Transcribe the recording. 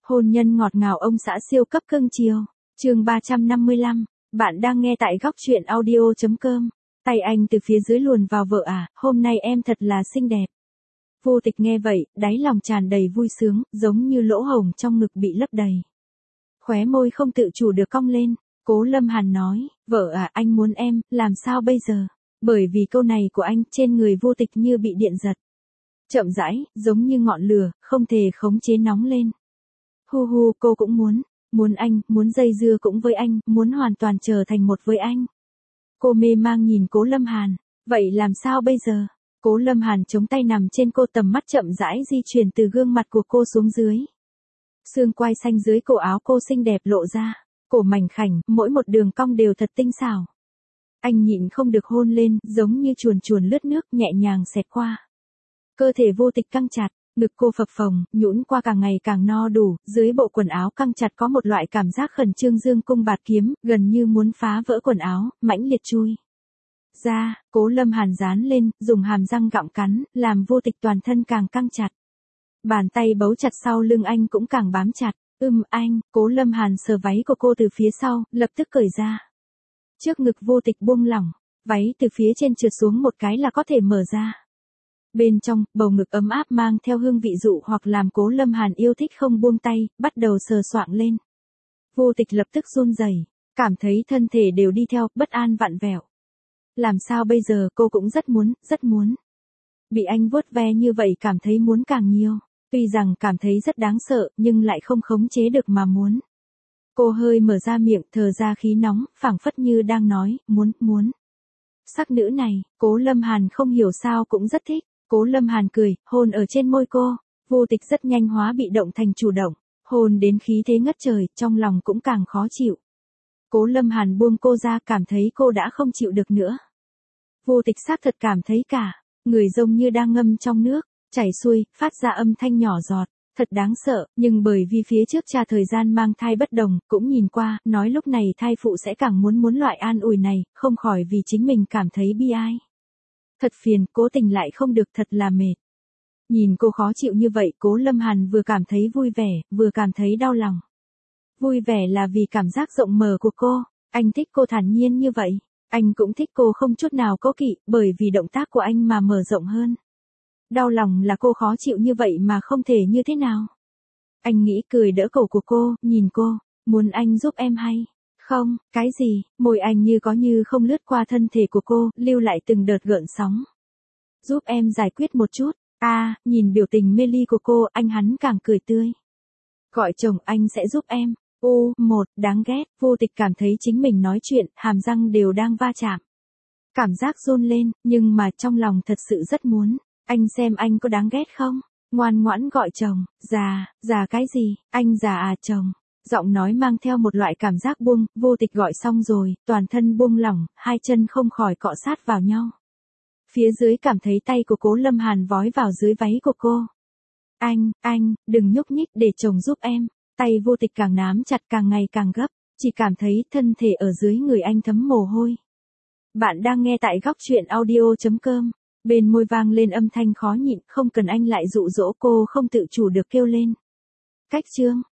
Hôn nhân ngọt ngào ông xã siêu cấp cưng chiều. Chương 355. Bạn đang nghe tại góc truyện audio.com. Tay anh từ phía dưới luồn vào vợ à, hôm nay em thật là xinh đẹp. Vô Tịch nghe vậy, đáy lòng tràn đầy vui sướng, giống như lỗ hổng trong ngực bị lấp đầy. Khóe môi không tự chủ được cong lên. Cố Lâm Hàn nói, vợ à, anh muốn em, làm sao bây giờ? Bởi vì câu này của anh, trên người Vô Tịch như bị điện giật. Chậm rãi, giống như ngọn lửa, không thể khống chế nóng lên. Hu hu, cô cũng muốn anh, muốn dây dưa cũng với anh, muốn hoàn toàn trở thành một với anh. Cô mê mang nhìn Cố Lâm Hàn, vậy làm sao bây giờ? Cố Lâm Hàn chống tay nằm trên cô, tầm mắt chậm rãi di chuyển từ gương mặt của cô xuống dưới. Xương quai xanh dưới cổ áo cô xinh đẹp lộ ra, cổ mảnh khảnh, mỗi một đường cong đều thật tinh xảo. Anh nhịn không được hôn lên, giống như chuồn chuồn lướt nước nhẹ nhàng xẹt qua. Cơ thể Vô Tịch căng chặt, ngực cô phập phồng, nhũn qua càng ngày càng no đủ, dưới bộ quần áo căng chặt có một loại cảm giác khẩn trương dương cung bạt kiếm, gần như muốn phá vỡ quần áo, mãnh liệt chui ra. Cố Lâm Hàn dán lên, dùng hàm răng gặm cắn, làm Vô Tịch toàn thân càng căng chặt. Bàn tay bấu chặt sau lưng anh cũng càng bám chặt. Anh, Cố Lâm Hàn sờ váy của cô từ phía sau, lập tức cởi ra. Trước ngực Vô Tịch buông lỏng, váy từ phía trên trượt xuống một cái là có thể mở ra. Bên trong, bầu ngực ấm áp mang theo hương vị dụ hoặc làm Cố Lâm Hàn yêu thích không buông tay, bắt đầu sờ soạng lên. Vô Tịch lập tức run rẩy, cảm thấy thân thể đều đi theo, bất an vặn vẹo. Làm sao bây giờ, cô cũng rất muốn. Bị anh vuốt ve như vậy cảm thấy muốn càng nhiều. Tuy rằng cảm thấy rất đáng sợ, nhưng lại không khống chế được mà muốn. Cô hơi mở ra miệng, thở ra khí nóng, phảng phất như đang nói, muốn. Sắc nữ này, Cố Lâm Hàn không hiểu sao cũng rất thích. Cố Lâm Hàn cười, hôn ở trên môi cô. Vô Tịch rất nhanh hóa bị động thành chủ động, hôn đến khí thế ngất trời, trong lòng cũng càng khó chịu. Cố Lâm Hàn buông cô ra, cảm thấy cô đã không chịu được nữa. Vô Tịch xác thật cảm thấy cả người giống như đang ngâm trong nước, chảy xuôi, phát ra âm thanh nhỏ giọt, thật đáng sợ, nhưng bởi vì phía trước cha thời gian mang thai bất đồng, cũng nhìn qua, nói lúc này thai phụ sẽ càng muốn loại an ủi này, không khỏi vì chính mình cảm thấy bi ai. Thật phiền, cố tình lại không được, thật là mệt. Nhìn cô khó chịu như vậy, Cố Lâm Hàn vừa cảm thấy vui vẻ, vừa cảm thấy đau lòng. Vui vẻ là vì cảm giác rộng mở của cô, anh thích cô thản nhiên như vậy. Anh cũng thích cô không chút nào cố kỵ, bởi vì động tác của anh mà mở rộng hơn. Đau lòng là cô khó chịu như vậy mà không thể như thế nào. Anh nghĩ cười đỡ cổ của cô, nhìn cô, muốn anh giúp em hay? Không, cái gì? Môi anh như có như không lướt qua thân thể của cô, lưu lại từng đợt gợn sóng. Giúp em giải quyết một chút. Nhìn biểu tình mê ly của cô, hắn càng cười tươi. Gọi chồng, anh sẽ giúp em. Đáng ghét. Vô Tịch cảm thấy chính mình nói chuyện, hàm răng đều đang va chạm. Cảm giác run lên, nhưng mà trong lòng thật sự rất muốn. Anh xem anh có đáng ghét không? Ngoan ngoãn gọi chồng. Già cái gì? Anh già à chồng? Giọng nói mang theo một loại cảm giác buông. Vô Tịch gọi xong rồi, toàn thân buông lỏng, hai chân không khỏi cọ sát vào nhau. Phía dưới cảm thấy tay của Cố Lâm Hàn vói vào dưới váy của cô. Anh, đừng nhúc nhích để chồng giúp em. Tay Vô Tịch càng nắm chặt càng ngày càng gấp, chỉ cảm thấy thân thể ở dưới người anh thấm mồ hôi. Bạn đang nghe tại góc truyện audio.com. Bên môi vang lên âm thanh khó nhịn, không cần anh lại dụ dỗ, cô không tự chủ được kêu lên. Cách chương